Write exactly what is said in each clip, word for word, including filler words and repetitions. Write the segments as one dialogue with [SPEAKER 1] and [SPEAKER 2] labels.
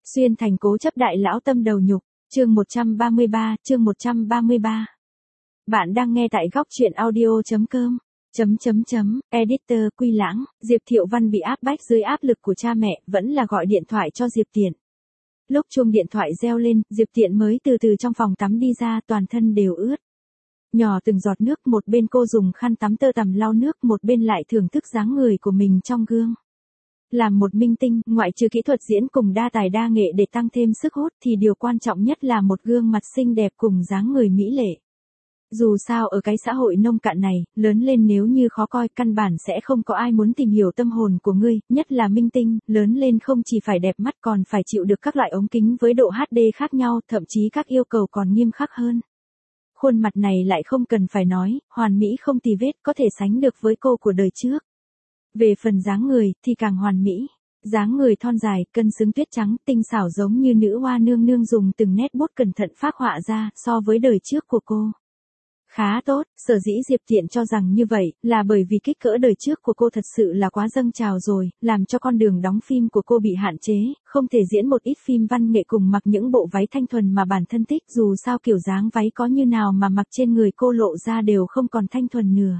[SPEAKER 1] Xuyên thành cố chấp đại lão tâm đầu nhục, chương một trăm ba mươi ba, chương một trăm ba mươi ba. Bạn đang nghe tại góc truyện audio.com. Chấm chấm chấm, editor Quy Lãng, Diệp Thiệu Văn bị áp bách dưới áp lực của cha mẹ, vẫn là gọi điện thoại cho Diệp Tiện. Lúc chuông điện thoại reo lên, Diệp Tiện mới từ từ trong phòng tắm đi ra, toàn thân đều ướt. Nhỏ từng giọt nước, một bên cô dùng khăn tắm tơ tằm lau nước, một bên lại thưởng thức dáng người của mình trong gương. Làm một minh tinh, ngoại trừ kỹ thuật diễn cùng đa tài đa nghệ để tăng thêm sức hút thì điều quan trọng nhất là một gương mặt xinh đẹp cùng dáng người mỹ lệ. Dù sao ở cái xã hội nông cạn này, lớn lên nếu như khó coi căn bản sẽ không có ai muốn tìm hiểu tâm hồn của ngươi, nhất là minh tinh, lớn lên không chỉ phải đẹp mắt còn phải chịu được các loại ống kính với độ hát đê khác nhau, thậm chí các yêu cầu còn nghiêm khắc hơn. Khuôn mặt này lại không cần phải nói, hoàn mỹ không tì vết, có thể sánh được với cô của đời trước. Về phần dáng người thì càng hoàn mỹ, dáng người thon dài, cân xứng tuyết trắng, tinh xảo giống như nữ hoa nương nương dùng từng nét bút cẩn thận phác họa ra so với đời trước của cô. Khá tốt, sở dĩ Diệp Tiện cho rằng như vậy là bởi vì kích cỡ đời trước của cô thật sự là quá dâng trào rồi, làm cho con đường đóng phim của cô bị hạn chế, không thể diễn một ít phim văn nghệ cùng mặc những bộ váy thanh thuần mà bản thân thích, dù sao kiểu dáng váy có như nào mà mặc trên người cô lộ ra đều không còn thanh thuần nữa.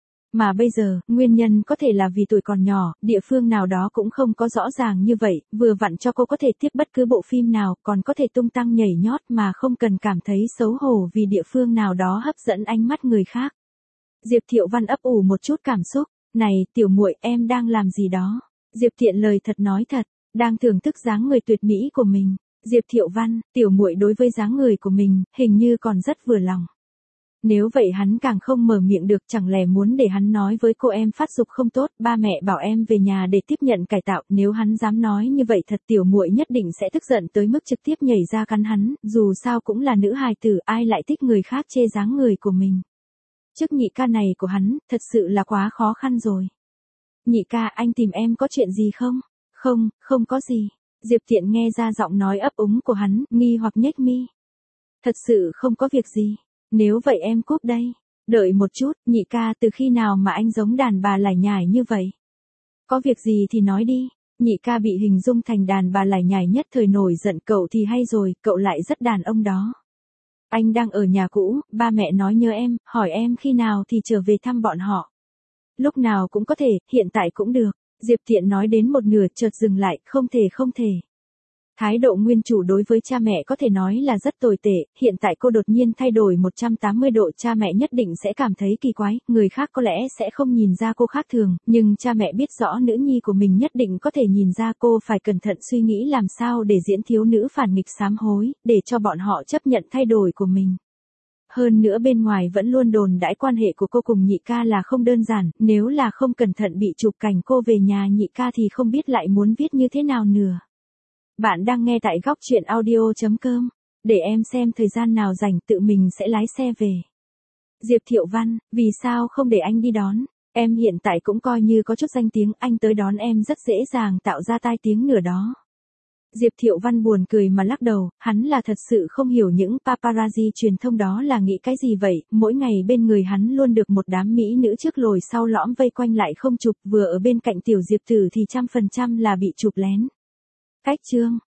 [SPEAKER 1] Mà bây giờ, nguyên nhân có thể là vì tuổi còn nhỏ, địa phương nào đó cũng không có rõ ràng như vậy, vừa vặn cho cô có thể tiếp bất cứ bộ phim nào, còn có thể tung tăng nhảy nhót mà không cần cảm thấy xấu hổ vì địa phương nào đó hấp dẫn ánh mắt người khác. Diệp Thiệu Văn ấp ủ một chút cảm xúc, này, tiểu muội, em đang làm gì đó? Diệp Tiện lời thật nói thật, đang thưởng thức dáng người tuyệt mỹ của mình. Diệp Thiệu Văn, tiểu muội đối với dáng người của mình, hình như còn rất vừa lòng. Nếu vậy hắn càng không mở miệng được, chẳng lẽ muốn để hắn nói với cô em phát dục không tốt, ba mẹ bảo em về nhà để tiếp nhận cải tạo, nếu hắn dám nói như vậy thật tiểu muội nhất định sẽ tức giận tới mức trực tiếp nhảy ra cắn hắn, dù sao cũng là nữ hài tử, ai lại thích người khác chê dáng người của mình. Chức nhị ca này của hắn, thật sự là quá khó khăn rồi. Nhị ca, anh tìm em có chuyện gì không? Không, không có gì. Diệp Tiện nghe ra giọng nói ấp úng của hắn, nghi hoặc nhếch mi. Thật sự không có việc gì. Nếu vậy em cúp đây. Đợi một chút, nhị ca, từ khi nào mà anh giống đàn bà lải nhải như vậy? Có việc gì thì nói đi. Nhị ca bị hình dung thành đàn bà lải nhải nhất thời nổi giận, cậu thì hay rồi, cậu lại rất đàn ông đó. Anh đang ở nhà cũ, ba mẹ nói nhớ em, hỏi em khi nào thì trở về thăm bọn họ. Lúc nào cũng có thể, hiện tại cũng được. Diệp Tiện nói đến một nửa chợt dừng lại, không thể không thể. Thái độ nguyên chủ đối với cha mẹ có thể nói là rất tồi tệ, hiện tại cô đột nhiên thay đổi một trăm tám mươi độ, cha mẹ nhất định sẽ cảm thấy kỳ quái, người khác có lẽ sẽ không nhìn ra cô khác thường, nhưng cha mẹ biết rõ nữ nhi của mình nhất định có thể nhìn ra, cô phải cẩn thận suy nghĩ làm sao để diễn thiếu nữ phản nghịch sám hối, để cho bọn họ chấp nhận thay đổi của mình. Hơn nữa bên ngoài vẫn luôn đồn đãi quan hệ của cô cùng nhị ca là không đơn giản, nếu là không cẩn thận bị chụp cảnh cô về nhà nhị ca thì không biết lại muốn viết như thế nào nữa. Bạn đang nghe tại góc truyện audio.com. Để em xem thời gian nào rảnh tự mình sẽ lái xe về. Diệp Thiệu Văn, vì sao không để anh đi đón? Em hiện tại cũng coi như có chút danh tiếng, anh tới đón em rất dễ dàng tạo ra tai tiếng nữa đó. Diệp Thiệu Văn buồn cười mà lắc đầu, hắn là thật sự không hiểu những paparazzi truyền thông đó là nghĩ cái gì vậy, mỗi ngày bên người hắn luôn được một đám mỹ nữ trước lồi sau lõm vây quanh lại không chụp, vừa ở bên cạnh tiểu Diệp Tử thì trăm phần trăm là bị chụp lén. Cách chương,